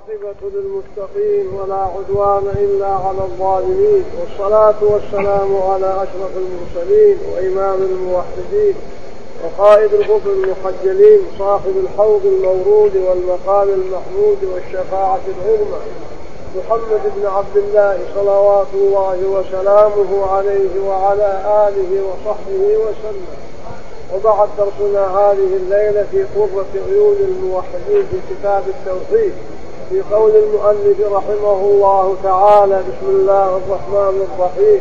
والعاقبة للمتقين ولا عدوان إلا على الظالمين، والصلاة والسلام على أشرف المرسلين وإمام الموحدين وقائد الغر المخجلين صاحب الحوض المورود والمقام المحمود والشفاعة العظمى محمد بن عبد الله صلوات الله وسلامه عليه وعلى آله وصحبه وسلم. وبعد درسنا هذه الليلة في قرة عيون الموحدين في كتاب التوحيد في قول المؤلف رحمه الله تعالى: بسم الله الرحمن الرحيم.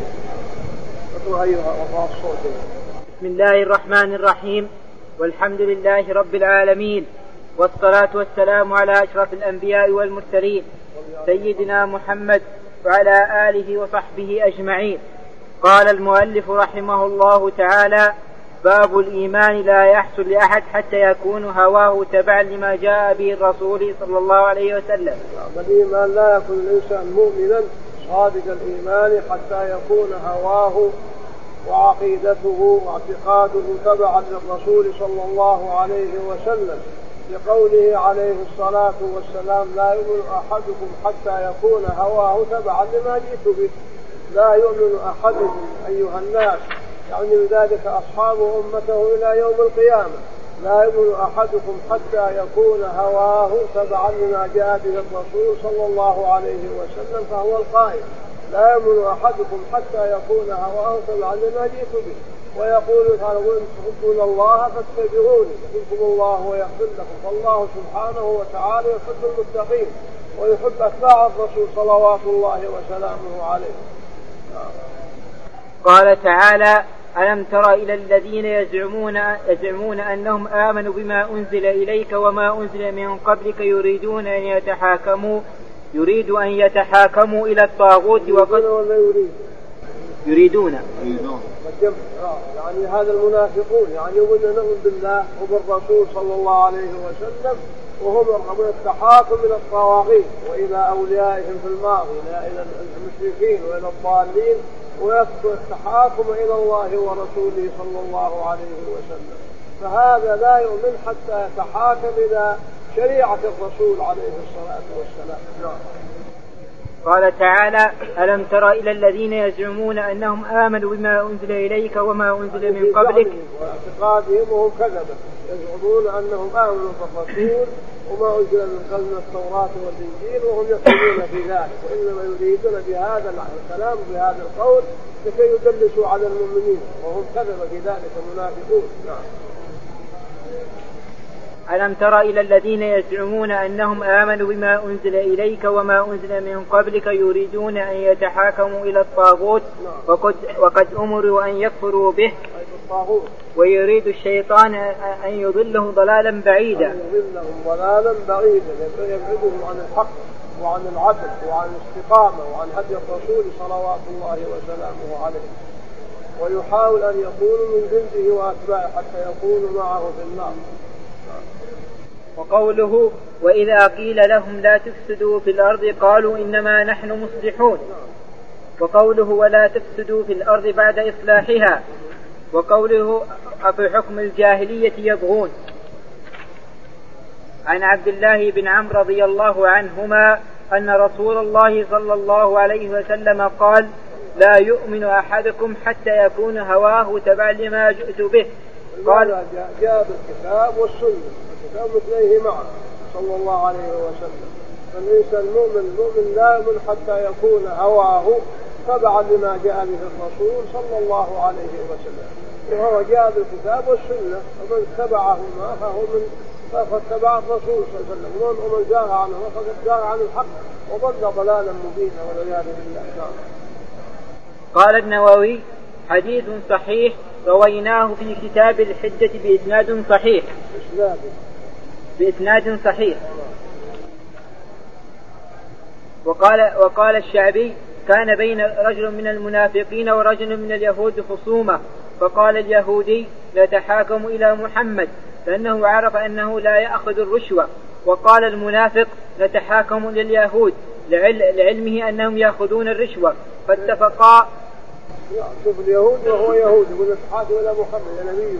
بسم الله الرحمن الرحيم، والحمد لله رب العالمين، والصلاة والسلام على أشرف الأنبياء والمرسلين سيدنا محمد وعلى آله وصحبه أجمعين. قال المؤلف رحمه الله تعالى: باب الإيمان لا يحصل لأحد حتى يكون هواه تبعا لما جاء به الرسول صلى الله عليه وسلم. الإيمان لا يكون الإنسان مؤمنا صادق الإيمان حتى يكون هواه وعقيدته واعتقاده تبعا للرسول صلى الله عليه وسلم، لقوله عليه الصلاة والسلام: لا يؤمن أحدكم حتى يكون هواه تبعا لما جئت به. لا يؤمن أحدكم أيها الناس، يعني بذلك أصحاب أمته إلى يوم القيامة. لا يؤمن أحدكم حتى يكون هواه تبعا لما جاء به الرسول صلى الله عليه وسلم، فهو القائل: لا يؤمن أحدكم حتى يكون هواه تبعا لما جئت به. ويقول تعالى: إن تحبون الله فاتبعوني يحبكم الله ويغفر لكم. فالله سبحانه وتعالى يحب المتقين ويحب أتباع الرسول صلوات الله وسلامه عليه. قال تعالى: ألم تر إلى الذين يزعمون أنهم آمنوا بما أنزل إليك وما أنزل من قبلك يريدون أن يتحاكموا إلى الطاغوت يريدون يعني هذا المنافقون يعني يؤمنون بالله وبالرسول صلى الله عليه وسلم، وهم يرغبون التحاكم إلى الطواغيت وإلى أوليائهم في الماضي، إلى المشركين وإلى الضالين، ويكثر التحاكم إلى الله ورسوله صلى الله عليه وسلم. فهذا لا يؤمن حتى يتحاكم إلى شريعة الرسول عليه الصلاة والسلام. قال تعالى: ألم تر إلى الذين يزعمون أنهم آمنوا بما أنزل إليك وما أنزل من قبلك واعتقادهم وهم كذبة، يزعمون أنهم آمنوا بالرسول وما أنزل من قبل التوراة والإنجيل وهم يكذبون في ذلك، وإنما يريدون بهذا الكلام بهذا القول لكي يدلسوا على المؤمنين، وهم كذبة في ذلك المنافقون. ألم تر إلى الذين يزعمون أنهم آمنوا بما أنزل إليك وما أنزل من قبلك يريدون أن يتحاكموا إلى الطاغوت وقد أمروا أن يكفروا به، ويريد الشيطان أن يضلهم ضلالا بعيدا. يبعدهم عن الحق وعن العدل وعن الاستقامة وعن هدي الرسول صلوات الله وسلامه عليه، ويحاول أن يكونوا من جنده وأتباعه حتى يكونوا معه في النار. وقوله: وإذا قيل لهم لا تفسدوا في الأرض قالوا إنما نحن مصلحون. وقوله: ولا تفسدوا في الأرض بعد إصلاحها. وقوله: أفي حكم الجاهلية يبغون. عن عبد الله بن عمرو رضي الله عنهما أن رسول الله صلى الله عليه وسلم قال: لا يؤمن أحدكم حتى يكون هواه تبعا لما جئت به. قال: جاء بالكتاب والسنة، الكتاب مثليه معه صلى الله عليه وسلم. فالإنسان المؤمن لا يؤمن حتى يكون هواه تبعا لما جاء به الرسول صلى الله عليه وسلم، وهو جاء بالكتاب والسنة، ومن تبعهما فقد تبع الرسول صلى الله عليه وسلم، ومن زاغ عنه فقد زاغ عن الحق وضل ضلالا مبينا والعياذ بالله. قال النووي: حديث صحيح رويناه في كتاب الحجة بإسناد صحيح. وقال الشعبي: كان بين رجل من المنافقين ورجل من اليهود خصومة، فقال اليهودي: لا تحاكم إلى محمد، لأنه عرف أنه لا يأخذ الرشوة. وقال المنافق: نتحاكم إلى اليهود لعلمه أنهم يأخذون الرشوة. فاتفقا. شوف اليهود وهو يهود يقول نتحاكم إلى محمد يا نبي،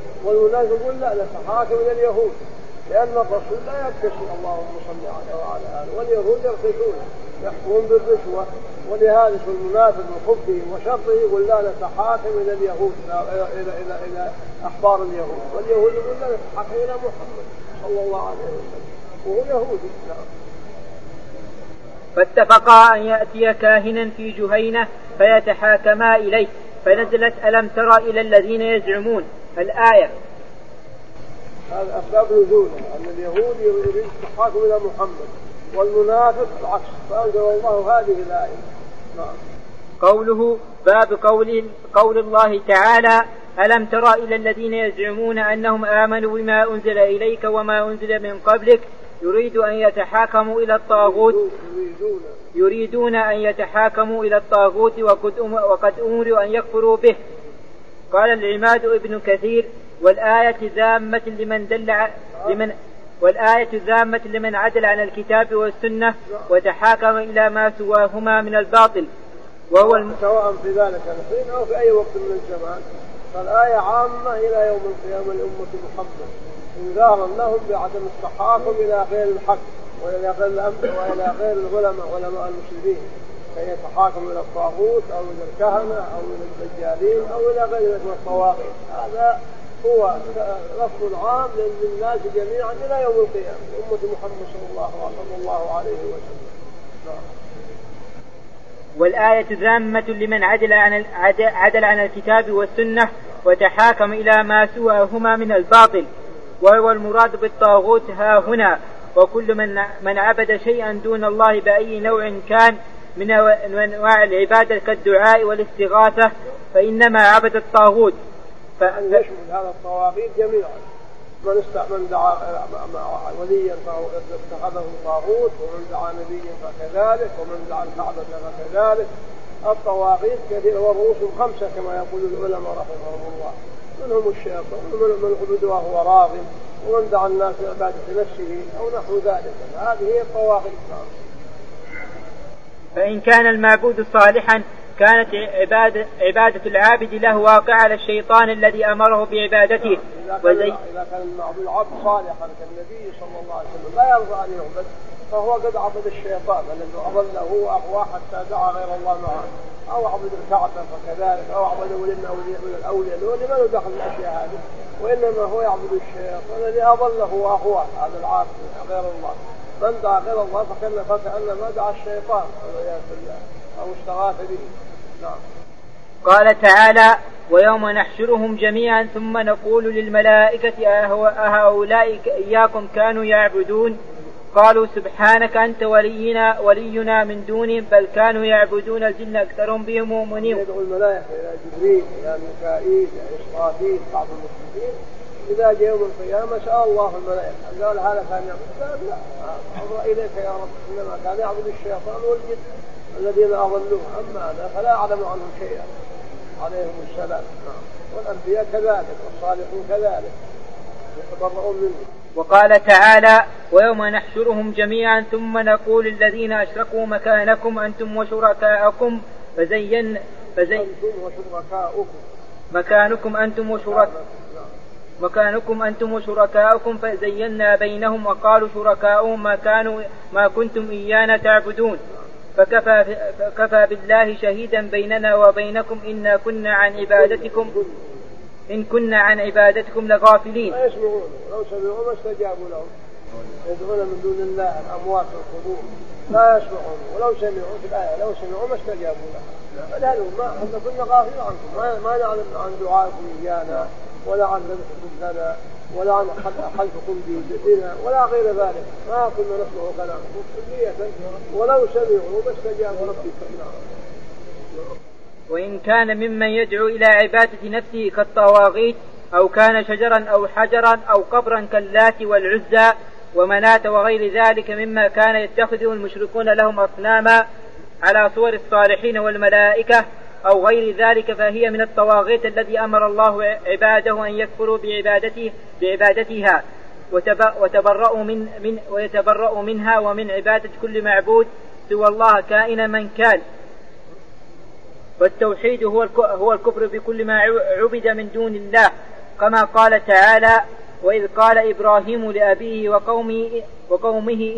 والمنافق يقول لا نتحاكم إلى اليهود، لأن الرسول لا يكتشف. اللهم صل على وعلى الآن. واليهود يرخصون يحكمون بالرشوة، ولهذا المنافق وخبثه وشره يقول لا نتحاكم إلى اليهود إلى أحبار اليهود، واليهود يقول لا نتحاكم إلى محمد صلى الله عليه وسلم وهو يهودي. فاتفقا أن يأتي كاهنا في جهينة فيتحاكما إليه، فنزلت ألم تر إلى الذين يزعمون الآية. هذا أسباب نزوله أن اليهود يريد التحاكم إلى محمد والمنافق العكس، فأنزل الله هذه الآية. قوله باب قول الله تعالى ألم تر إلى الذين يزعمون أنهم آمنوا بما أنزل إليك وما أنزل من قبلك يريدون أن يتحاكموا إلى الطاغوت وقد أمروا أن يكفروا به. قال العماد ابن كثير والآية ذامة لمن عدل عن الكتاب والسنة وتحاكم إلى ما سواهما من الباطل، وهو سواء في ذلك الحين أو في أي وقت من الزمان. فالآية عامة إلى يوم القيامة لأمة محمد إنذارا لهم بعدم التحاكم إلى غير الحق وإلى غير الأمر وإلى غير العلماء علماء المسلمين، كي يتحاكم إلى الطاغوت أو إلى الكهنة أو إلى الدجالين أو إلى غير ذلك من الطواغيت. هذا هو لفظ عام للناس جميعا إلى يوم القيامة أمة محمد صلى الله عليه وسلم. والآية ذامة لمن عدل عن الكتاب والسنة وتحاكم إلى ما سواهما من الباطل، وهو المراد بالطاغوت ها هنا وكل من عبد شيئا دون الله بأي نوع كان من أنواع العبادة كالدعاء والاستغاثة فإنما عبد الطاغوت. يشمل هذا الطواغيت جميعا، من دعا وليا فاتخذه طاغوت، ومن دعا نبيا فكذلك، ومن دعا الكعبة فكذلك. الطواغيت كثير ورؤوسهم 5 كما يقول العلماء رحمهم الله، منهم الشيطان ومن عبده وهو راغب، ومن دعا الناس لعبادة نفسه أو نحو ذلك. هذه هي الطواغيت. فإن كان المعبود صالحا كانت عبادة العابد له واقع على الشيطان الذي أمره بعبادته. إذا كان المعبود عبد صالحا كالنبي صلى الله عليه وسلم لا يرضى أن يعبد، فهو قد عبد الشيطان الذي أضله وأغواه حتى دعا غير الله معه، أو عبد الكعبة فكذلك، أو عبد من الأولياء لمن دخل الأشياء هذه، وإنما هو يعبد الشيطان الذي أضله وأغواه. هذا العابد غير الله، من دعا غير الله فكأنما دعا الشيطان والعياذ بالله أو استغاث به. نعم. قال تعالى ويوم نحشرهم جميعا ثم نقول للملائكة أهؤلاء إياكم كانوا يعبدون قالوا سبحانك أنت ولينا من دونهم بل كانوا يعبدون الجن أكثرهم بهم مؤمنين. يدعو الملائكة إلى جبريل إلى ميكائيل إلى إسرافيل بعض المسلمين إذا جاء يوم القيامة سأل الله الملائكة قال هذا كان يعبد؟ لا أمر إليك يا رب، إنما كان يعبد الشيطان والجن الذين أضلوه، أما هذا فلا أعلم عنهم شيئا عليهم السلام. والأنبياء كذلك والصالحون كذلك يتبرؤون منه. وقال تعالى ويوم نحشرهم جميعا ثم نقول الذين أشركوا مكانكم أنتم وشركاءكم مكانكم أنتم وشركاءكم فزينا بينهم وقالوا شركاؤهم ما كنتم إيانا تعبدون فكفى بالله شهيدا بيننا وبينكم إن كنا عن عبادتكم لغافلين. لا يسمعون لو سمعوا ما استجابوا لهم، يدعون من دون الله الأموات والقبور لا يسمعون، ولو سمعوا في الآية لو سمعوا ما استجابوا لهم. فلهذا ما كنا غافلين عنكم، ما نعلم عن دعائكم إيانا ولا عن ذبحكم لنا ولا عن حلفكم بنا ولا غير ذلك، ما كنا نسمع كلامكم كلية، ولو سمعوا ما استجابوا لهم. وإن كان ممن يدعو إلى عبادة نفسه كالطواغيت أو كان شجرا أو حجرا أو قبرا كاللات والعزى ومناة وغير ذلك مما كان يتخذه المشركون لهم أصناما على صور الصالحين والملائكة أو غير ذلك فهي من الطواغيت الذي أمر الله عباده أن يكفروا بعبادتها ويتبرؤوا منها ومن عبادة كل معبود سوى الله كائن من كان. والتوحيد هو الكفر بكل ما عبد من دون الله كما قال تعالى وإذ قال إبراهيم لأبيه وقومه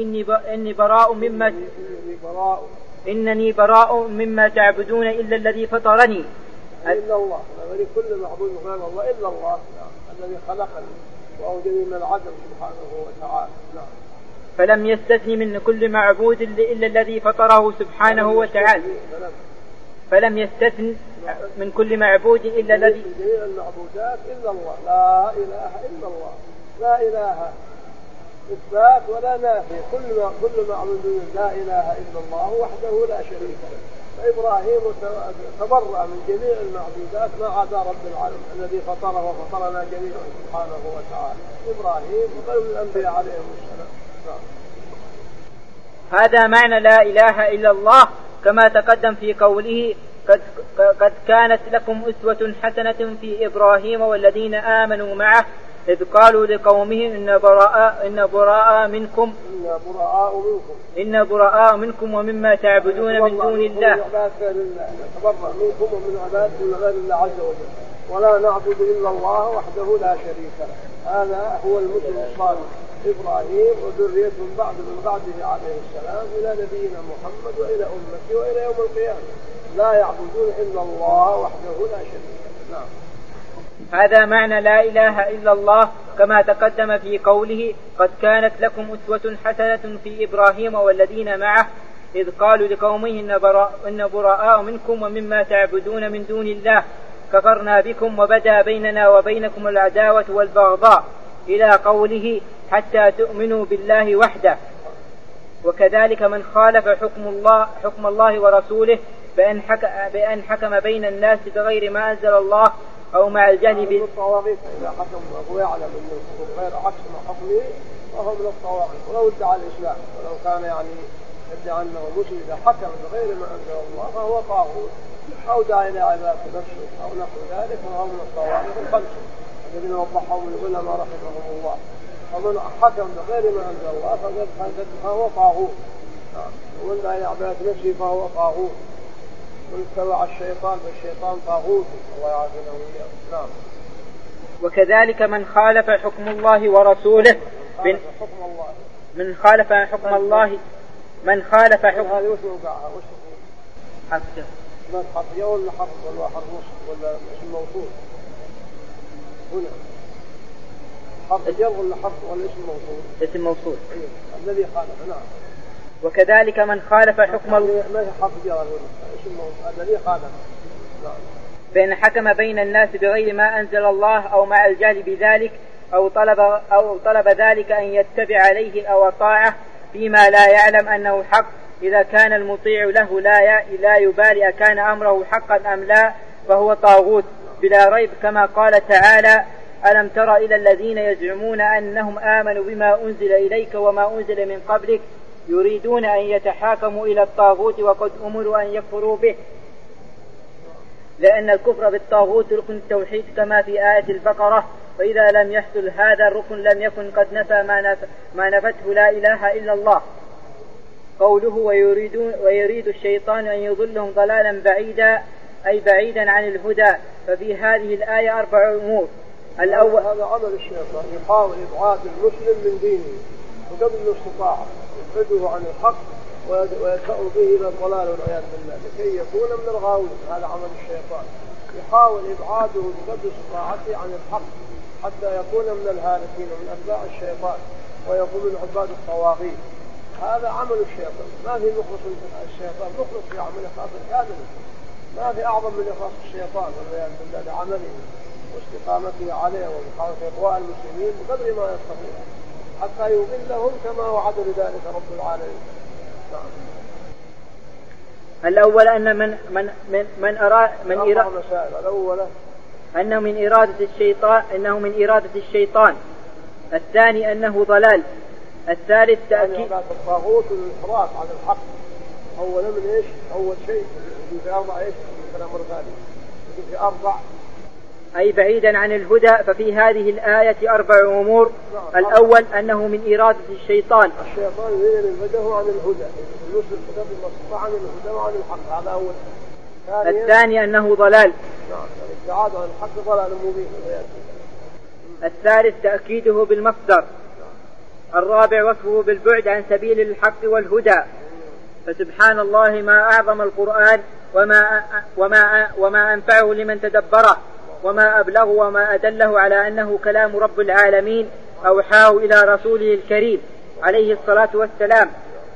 إنني براء مما تعبدون إلا الذي فطرني. إلا الله، يعني كل معبود غير الله إلا الله الذي خلقني وأوجدني من العدم سبحانه وتعالى. فلم يستثني من كل معبود إلا الذي فطره سبحانه وتعالى. فلم يستثن من كل معبود إلا الذي جميع المعبودات إلا الله، لا إله إلا الله، لا إله إثبات ولا نافي، كل معبود لا إله إلا الله وحده لا شريك له. فإبراهيم تبرأ من جميع المعبودات ما عدا رب العالمين الذي فطره وفطرنا جميعا سبحانه وتعالى، إبراهيم وغير الأنبياء عليهم السلام. هذا معنى لا إله إلا الله كما تقدم في قوله قد كانت لكم أسوة حسنة في إبراهيم والذين آمنوا معه إذ قالوا لقومهم إن براء منكم ومما تعبدون من دون الله. نتبرأ منكم ومن عبادة غير الله عز وجل ولا نعبد إلا الله وحده لا شريك له. هذا هو المسلم الصالح إبراهيم وذريته من بعده عليه السلام إلى نبينا محمد وإلى أمته وإلى يوم القيامة، لا يعبدون إلا الله وحده لا شريك له. هذا معنى لا إله إلا الله كما تقدم في قوله قد كانت لكم أسوة حسنة في إبراهيم والذين معه إذ قالوا لقومه إن براء منكم ومما تعبدون من دون الله كفرنا بكم وبدا بيننا وبينكم العداوة والبغضاء إلى قوله حتى تؤمنوا بالله وحده. وكذلك من خالف حكم الله ورسوله بأن حكم بين الناس بغير ما أنزل الله أو مع الجهل بالطواغيت. إذا حكم وهو يعلم أنه غير عكس ما حكمه فهو من الطواغيت، ولو ادعى الإسلام ولو كان يعني ادعى أنه مسلم إذا حكم بغير ما أنزل الله فهو طاغوت أو دعا إلى عبادة نفسه أو نحو ذلك فهو من الطواغيت الخمسة الذين وضحهم العلماء رحمهم الله. ومن حكم بغير ما أنزل الله فهو طاغوت، ومن دعا إلى عبادة نفسه فهو طاغوت، من اتبع الشيطان فالشيطان طاغوت الله يعافينا وإياه. وكذلك من خالف حكم الله ورسوله من خالف حكم الله هذه وش وقعها وش حرف ما حرف ولا حرف ولا حرف ولا اسم موصول هنا حرف جر ولا حرف ولا اسم موصول الذي خالف. نعم. وكذلك من خالف حكم الله ما حرف جر ولا اسم موصول الذي خالف. نعم. فإن حكم بين الناس بغير ما أنزل الله أو مع الجهل بذلك أو طلب ذلك أن يتبع عليه أو طاعه فيما لا يعلم أنه حق إذا كان المطيع له لا يبالي أكان أمره حقا أم لا فهو طاغوت بلا ريب كما قال تعالى ألم تر إلى الذين يزعمون أنهم آمنوا بما أنزل إليك وما أنزل من قبلك يريدون أن يتحاكموا إلى الطاغوت وقد أمروا أن يكفروا به لأن الكفر بالطاغوت ركن التوحيد كما في آية البقرة وإذا لم يحصل هذا الركن لم يكن قد نفى ما نفته لا إله إلا الله. قوله ويريد الشيطان أن يضلهم ضلالا بعيدا أي بعيدا عن الهدى. ففي هذه الآية 4 أمور. الأول هذا عمل الشيطان يحاول إبعاد المسلم من دينه وقبل الاستطاعة يبعده عن الحق ويدفع به إلى الضلال والعياذ بالله لكي يكون من الغاوين. هذا عمل الشيطان يحاول إبعاده بقدر استطاعته عن الحق حتى يكون من الهالكين ومن أتباع الشيطان ويكون من عباد الطواغيت. هذا عمل الشيطان. ما في مخلص الشيطان مخلص في عمل إخلاص كامل، ما في أعظم من إخلاص الشيطان والعياذ بالله لعمله واستقامته عليه ومحاولة إغواء المسلمين بقدر ما يستطيع حتى يضلهم كما وعد بذلك رب العالمين. الأول أن أنه من إرادة الشيطان. الثاني أنه ضلال. الثالث تأكيد الطاغوت والانحراف عن الحق. أولا من إيش؟ أول شيء في 4 إيش؟ كلام الغالي في 4 أي بعيدا عن الهدى. ففي هذه الآية 4 أمور. الأول أنه من إرادة الشيطان يريد أن يبعده عن الهدى المسلم بقدر المستطاع عن الهدى وعن الحق. هذا أول. الثاني أنه ضلال. الابتعاد عن الحق ضلال مبين. الثالث تأكيده بالمصدر. الرابع وصفه بالبعد عن سبيل الحق والهدى. فسبحان الله ما أعظم القرآن وما أنفعه لمن تدبره وما أبلغه وما أدله على أنه كلام رب العالمين أوحاه إلى رسوله الكريم عليه الصلاة والسلام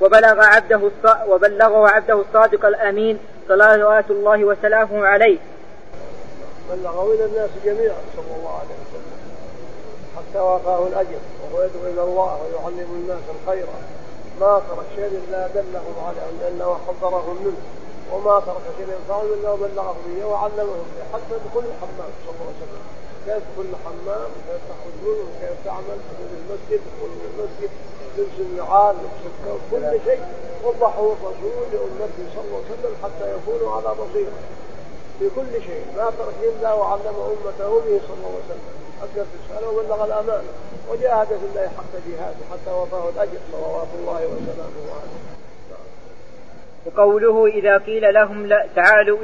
وبلغه عبده الصادق الأمين صلوات الله وسلامه عليه. بلغه إلى الناس جميعا صلى الله عليه وسلم حتى وقاه الأجر وهو يدعو إلى الله ويعلم الناس الخير. ما ترك شيء إلا دلهم عليه لأنه حضرهم منه وما ترك شيء فعل إلا بلغه به وعلمهم به حتى بكل حمام صلى الله عليه وسلم كيف كل حمام كيف تخرج منه كيف تعمل في المسجد كل المسجد لبس النعال لبس الثوب كل شيء وضحه الرسول لأمته صلى الله عليه وسلم حتى يكونوا على بصيرة في كل شيء. ما ترك إلا وعلم أمته به صلى الله عليه وسلم أدى الرسالة وبلغ الأمانة وجاهد في الله حق جهاده حتى وفاه الأجر صلوات الله وسلامه عليه. وقوله إذا قيل لهم تعالوا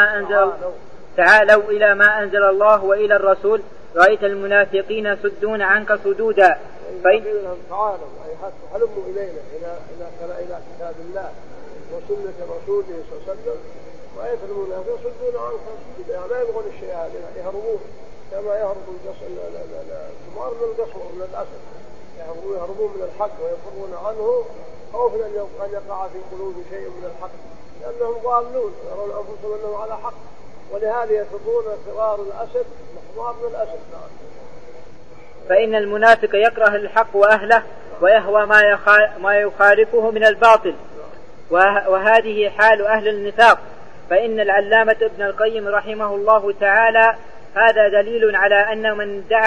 إلى ما أنزل الله وإلى الرسول رأيت المنافقين يصدون عنك صدودا. قيل لهم تعالوا أي هلموا إلينا إلى كتاب الله وسنة رسوله صلى الله عليه وسلم رأيت المنافقين يصدون عنك صدودا يعني ما يبغون الشيء هذا يهربون كما يهرب الثمار من القصر من الأسد يهربون من الحق ويفرون عنه خوفا أن يقع في قلوب شيء من الحق لأنهم ضالون يرون أنفسهم أنهم على حق ولهذا يفرون فرار الأسد محمار من الأسد. فإن المنافق يكره الحق وأهله ويهوى ما يخالفه من الباطل وهذه حال أهل النفاق. فإن العلامة ابن القيم رحمه الله تعالى هذا دليل على أن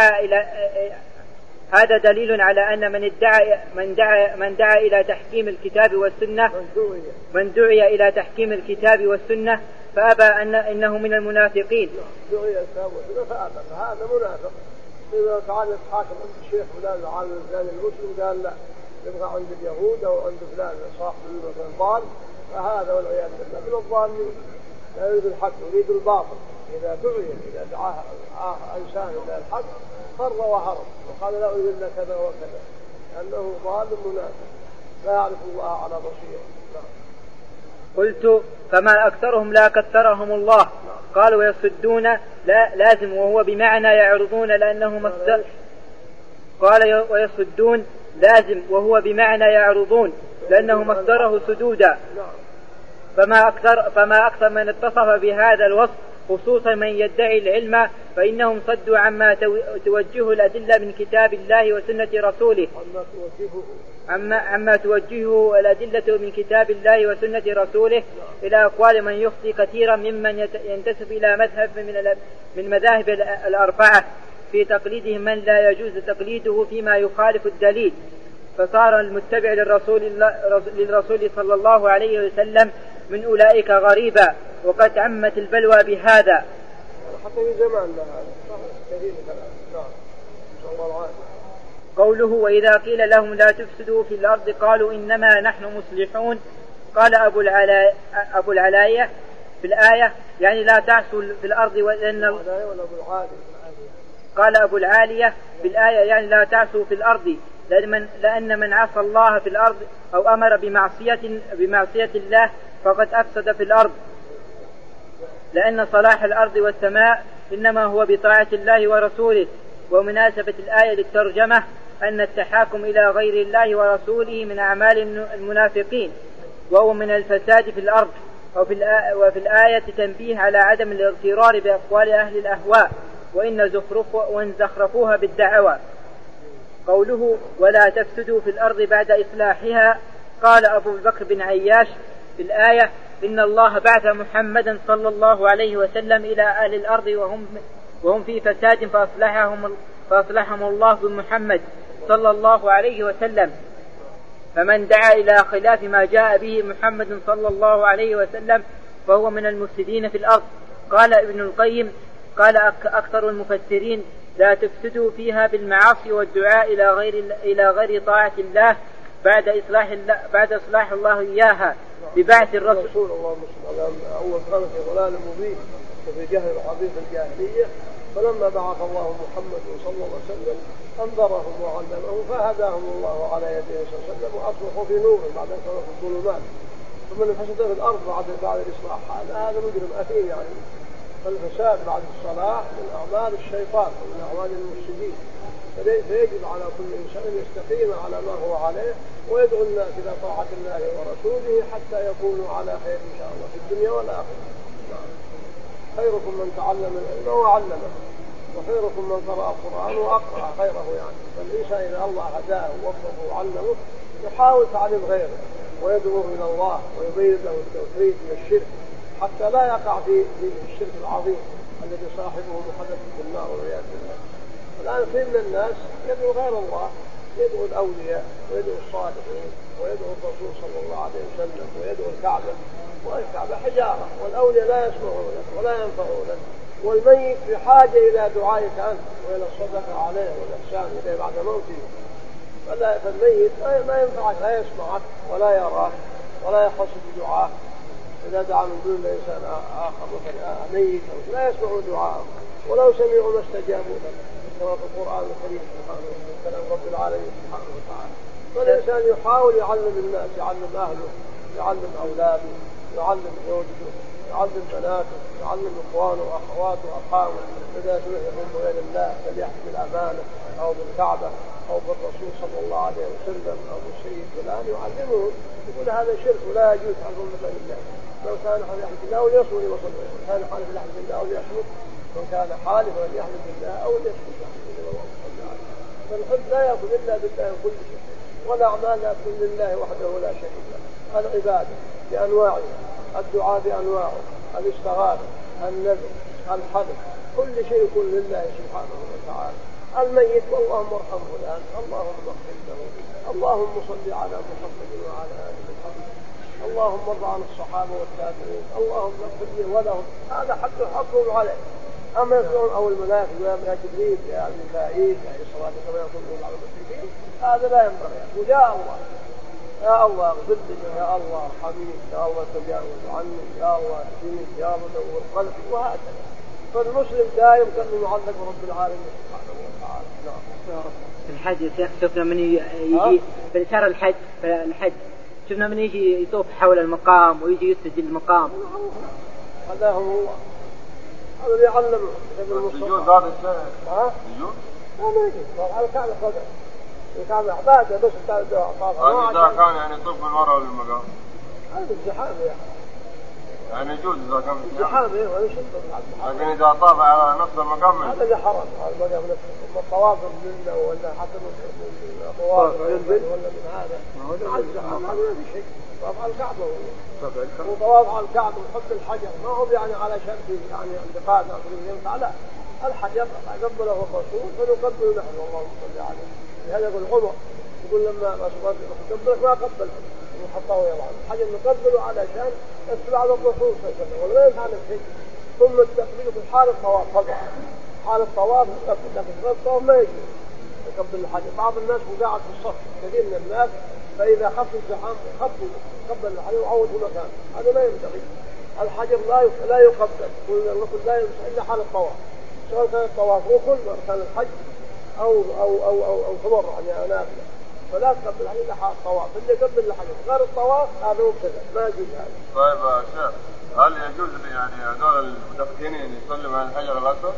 من دعا إلى تحكيم الكتاب والسنة من دعي إلى تحكيم الكتاب والسنة فأبى إنه من المنافقين. دعي الكتاب والسنة فأبى فهذا منافق. إذا تعالى يتحاكم عند الشيخ فلان العالم الفلاني المسلم قال لا يبغى عند اليهود أو عند فلان صاحب الضال فهذا والعياذ بالله من الضالين لا يريد الحق يريد الباطل. إذا دعاه إنسان إلى الحق فر وهرب وقال لا أريد إلا كذا وكذا لأنه ظالم منافق لا يعرف الله على بصيرة. قلت فما أكثرهم لا كثرهم الله. قالوا ويصدون لا لازم وهو بمعنى يعرضون لأنه مصدر. قال ويصدون لازم وهو بمعنى يعرضون لأنه مصدره سدودا. فما أكثر من اتصف بهذا الوصف خصوصا من يدعي العلم فإنهم صدوا عما توجهه الأدلة من كتاب الله وسنة رسوله عما توجهه الأدلة من كتاب الله وسنة رسوله إلى أقوال من يخطي كثيرا ممن ينتسب إلى مذهب من مذاهب الأربعة في تقليدهم من لا يجوز تقليده فيما يخالف الدليل. فصار المتبع للرسول صلى الله عليه وسلم من أولئك غريبا وقد عمت البلوى بهذا. حتى في زماننا هذا كثير قوله وإذا قيل لهم لا تفسدوا في الأرض قالوا إنما نحن مصلحون. قال أبو العلاية في الآية يعني لا تعصوا في الأرض قال أبو العالية في الآية يعني لا تعصوا في الأرض لأن من عصى الله في الأرض أو أمر بمعصية الله فقد أفسد في الأرض لأن صلاح الأرض والسماء إنما هو بطاعة الله ورسوله. ومناسبة الآية للترجمة أن التحاكم إلى غير الله ورسوله من أعمال المنافقين وهو من الفساد في الأرض. وفي الآية تنبيه على عدم الاغترار بأقوال أهل الأهواء وإن زخرفوها بالدعوى. قوله ولا تفسدوا في الأرض بعد إصلاحها. قال أبو بكر بن عياش في الآية إن الله بعث محمدا صلى الله عليه وسلم إلى أهل الأرض وهم في فساد فأصلحهم الله بمحمد صلى الله عليه وسلم. فمن دعا إلى خلاف ما جاء به محمد صلى الله عليه وسلم فهو من المفسدين في الأرض. قال ابن القيم قال أكثر المفسرين لا تفسدوا فيها بالمعاصي والدعاء إلى غير طاعة الله بعد إصلاح الله إياها ببعث الرسول. الله أول كان في ضلال مبين وفي جهل وحديث الجاهلية فلما بعث الله محمد صلى الله عليه وسلم أنذرهم وعلمهم فهداهم الله على يديه صلى الله عليه وسلم وأصبحوا في نور بعد أن كانوا في الظلمات. ثم الفساد في الأرض بعد الإصلاح هذا مجرم أثيم يعني. فالفساد بعد الصلاح من أعمال الشيطان ومن أعمال المفسدين. فيجب على كل إنسان أن يستقيم على ما هو عليه ويدعو الناس إلى طاعة الله ورسوله حتى يكونوا على خير إن شاء الله في الدنيا والآخرة. خيركم من تعلم العلم وعلمه وخيركم من قرأ القرآن وأقرأ خيره يعني. فالإنسان إذا الله هداه ووفقه وعلمه يحاول تعليم غيره ويدعوه إلى الله ويبين له التوحيد من الشرك حتى لا يقع في الشرك العظيم الذي صاحبه مخلد في النار والعياذ بالله. الآن كثير من الناس يدعو غير الله، يدعو الأولياء ويدعو الصالحين ويدعو الرسول صلى الله عليه وسلم ويدعو الكعبة، والكعبة حجارة والأولياء لا يسمعون ولا ينفعون، والميت بحاجة إلى دعائك أنت وإلى الصدقة عليه والإحسان إليه بعد موته. فالميت ما ينفعك، لا يسمعك ولا يراك ولا يخص بدعاء. إذا دعا من دون إنسان آخر مثلا ميت لا يسمعون دعاءه ولو سمعوا ما استجابوا له كما في القرآن الكريم سبحانه وتعالى كلام رب العالمين سبحانه وتعالى. فالإنسان يحاول يعلم الناس، يعلم أهله، يعلم أولاده، يعلم زوجته، يعلم بناته، يعلم إخوانه وأخواته وأرحامه. إذا سمعهم بغير الله فليحكم الأمانة أو بالكعبة أو بالرسول صلى الله عليه وسلم أو بالسيد فلان يعلمه، يقول هذا شرك ولا يجوز عن مثل الله. لو كان حالف بالله وليصمت لمصلى، كان حالف بالله وليصمت، من كان حالفا فليحلف بالله أو ليصمت. فالحب لا يكون إلا بالله كل شيء، والأعمال لا تكون لله وحده ولا شريك له. العبادة بأنواعها، الدعاء بأنواعه، الاستغاثة، النذر، الحلف، كل شيء يكون لله سبحانه وتعالى. الميت اللهم ارحمه الآن، اللهم اغفر له، اللهم صل على محمد وعلى آله محمد، اللهم ارض عن الصحابة والتابعين، اللهم اغفر لي ولهم. هذا حقهم عليه. أما يقولون أو الملائكة يا جبريل يا ميكائيل يا إسرائيل كما يقولون على المشركين، هذا لا ينبغي. ويا الله يا الله اغفر لي، يا الله ارحمني، يا الله تجاوز عني، يا الله اهدني، يا الله نور قلبي، وهكذا. فالمسلم دائم كان معلق برب العالمين سبحانه وتعالى. نعم. في الحج شفنا من يجي في شهر الحج شفنا من يجي يطوف حول المقام ويجي يسجد المقام. هذا هو الله، هذا اللي يعلم السجود هذا الشيء. السجود؟ ما يجوز على الكعبة قدر. الكعبة عبادة بس الدعاء. إذا كان يعني يطوف من وراء المقام. هذا الزحام يعني يجوز إذا كان الزحام ولا شيء. لكن إذا طاف على نفس المقام هذا اللي حرام. هذا المقام نفسه الطواف منه ولا حتى من الطواف ولا من هذا. مع الزحام هذا ما في شيء. طواف على الكعبة وطواف على الكعبة وحط الحجر ما هو يعني على شرط يعني انتقاد ينفع. لا، الحجر قبله الرسول فنقبل نحن اللهم صل عليه. هذا يقول عمر يقول لما قبلك ما قبل وحطه يضع الحجر نقبله علشان اتباع الرسول صلى الله عليه وسلم ولا ينفع نفسه. ثم التقبيل في حال الطواف طبعا، حال الطواف نقبل، لكن في الطواف ما يجوز يقبل الحجر. بعض الناس وقاعد في الصف كثير من الناس فإذا خف الزحام قبل الحجر وعوده مكان، هذا لا ينبغي. الحجر لا يقبل، والركن لا يمسح إلا حال الطواف، سواء كان الطواف ركن وكان الحج أو تبرع يعني نافلة، فلا تقبل الحجر إلا حال الطواف. اللي قبل الحجر غير الطواف هذا مبتدع ما يجوز هذا. طيب يا شيخ، هل يجوز لي يعني هذول المدخنين يسلم على الحجر الأسود؟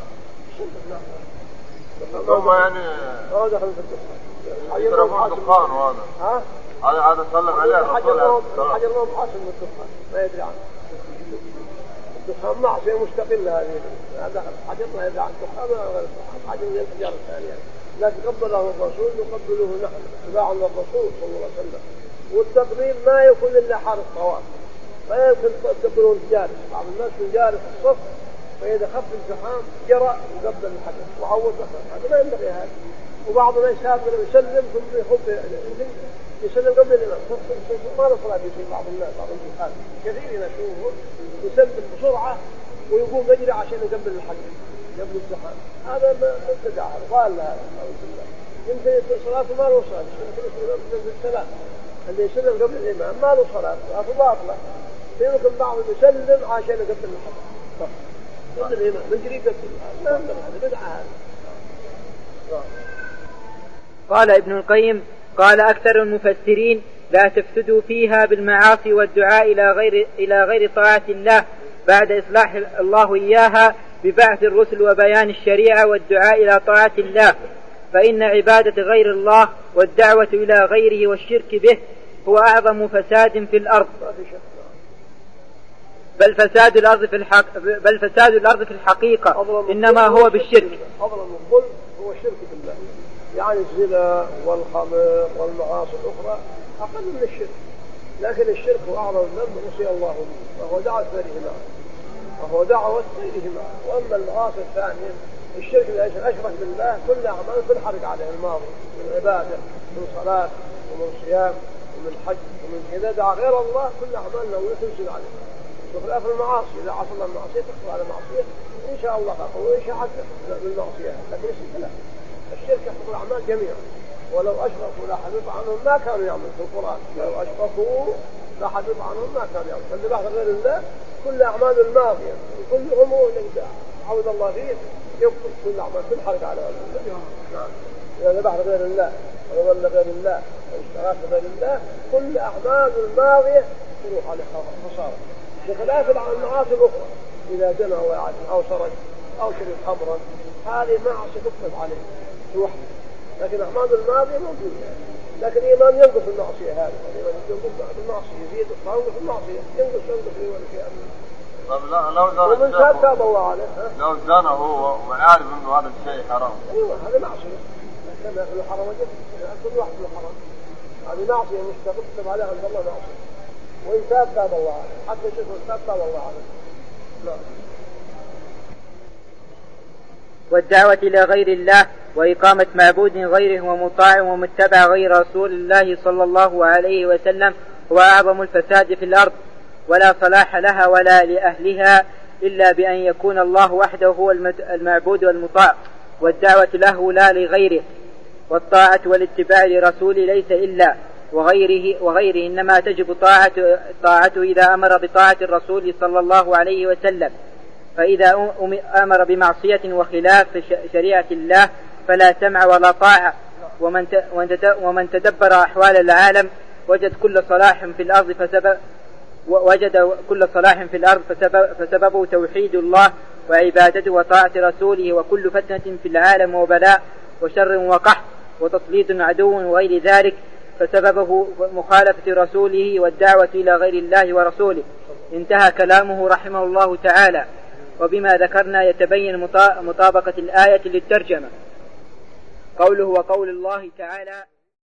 ثم يعني هو دخل في الدخان يضربون الدخان وهذا هذا سلم عليه الرسول. الحجر ما محاسن من الدخان ما يدري عنه. الدخان معصية مستقلة هذه. هذا الحجر ما يدري عن الدخان ولا غير الدخان، حجر من الحجار الثانية. لكن قبله الرسول نقبله نحن اتباعا للرسول صلى الله عليه وسلم. والتقبيل ما يكون إلا حال الطواف، لا يمكن تقبلون جالس. بعض الناس من جالس الصف فإذا خف الزحام جرى وقبل الحجر وعوض بخير، هذا ما ينبغي هذا. وبعض الناس يسافر يسلم ثم يخب يسلم قبل الإمام. ما نصلها في بعض الناس بعض الناس كثير نشوفه يسلم بسرعة ويقوم يجري عشان يقبل الحجر قبل الزحام. هذا مبتدع ضال هذا. يمكن صلاته ما له صلاة، يمكن السلام اللي يسلم قبل الإمام ما له صلاة، صلاته باطلة. يمكن بعض يسلم عشان يقبل الحجر. ضد الإيمان من جريدة لا هذا بدعة هذا. قال ابن القيم قال أكثر المفسرين لا تفسدوا فيها بالمعاصي والدعاء إلى غير طاعة الله بعد إصلاح الله إياها ببعث الرسل وبيان الشريعة والدعاء إلى طاعة الله، فإن عبادة غير الله والدعوة إلى غيره والشرك به هو أعظم فساد في الأرض، بل فساد الأرض في الحقيقة إنما هو بالشرك. أظلم الظلم هو الشرك بالله، يعني الزنا والخمر والمعاصي الأخرى أقل من الشرك، لكن الشرك هو أعظم ذنب عصي الله به وهو دعوة غيرهما. وأما المعاصي الثانية الشرك الذي أشرك بالله كل أعمال تنحرق عليه الماضي من عبادة من صلاة ومن صيام ومن حج ومن إذا دعا غير الله كل أعمال نوية تنزل عليه. بخلاف المعاصي إذا عصى الله المعصية تقصر على معصية إن شاء الله غفر وإن شاء حتى بالمعصية، لكن الشرك لا، الشرك يحفظ الأعمال جميعا. ولو أشركوا لا حبط عنهم ما كانوا يعملون في القرآن، لو أشركوا لا حبط عنهم ما كانوا يعملون. فاللي بعد غير الله كل أعمال الماضية كل أمور إذا عود الله فيه يبطل كل أعمال تنحرق على الله. نعم. إذا ذبح غير الله وظل غير الله واشتراك غير الله كل أعمال الماضية تروح على خسارة، بخلاف المعاصي الأخرى إذا زنى أو سرق أو شرب خمرا هذه معصية تكتب عليه توحد، لكن أعمال الماضية موجودة. لكن الإيمان ينقص المعصية، هذا الإيمان ينقص المعصية يزيد وينقص المعصية ينقص ولا شيء. ومن تاب الله عليه لو زنى هو وعارف إنه هذا الشيء حرام، أيوة هذا معصية، لكن يأكل حرام جدا كل واحد له حرام، هذه معصية مستقبل تكتب عليها عند الله معصية. وإن تاب الله عليه حتى يشوفه تاب الله عليه. لا. والدعوة إلى غير الله وإقامة معبود غيره ومطاع ومتبع غير رسول الله صلى الله عليه وسلم هو أعظم الفساد في الأرض، ولا صلاح لها ولا لأهلها إلا بأن يكون الله وحده هو المعبود والمطاع، والدعوة له لا لغيره، والطاعة والاتباع لرسول ليس إلا وغيره إنما تجب طاعته إذا أمر بطاعة الرسول صلى الله عليه وسلم، فإذا أمر بمعصية وخلاف شريعة الله فلا سمع ولا طاعة. ومن تدبر أحوال العالم وجد كل صلاح في الأرض فسببه توحيد الله وعبادته وطاعة رسوله، وكل فتنة في العالم وبلاء وشر وقحط وتسليط عدو وغير ذلك فسببه مخالفة رسوله والدعوة إلى غير الله ورسوله. انتهى كلامه رحمه الله تعالى. وبما ذكرنا يتبين مطابقة الآية للترجمة. قوله وقول الله تعالى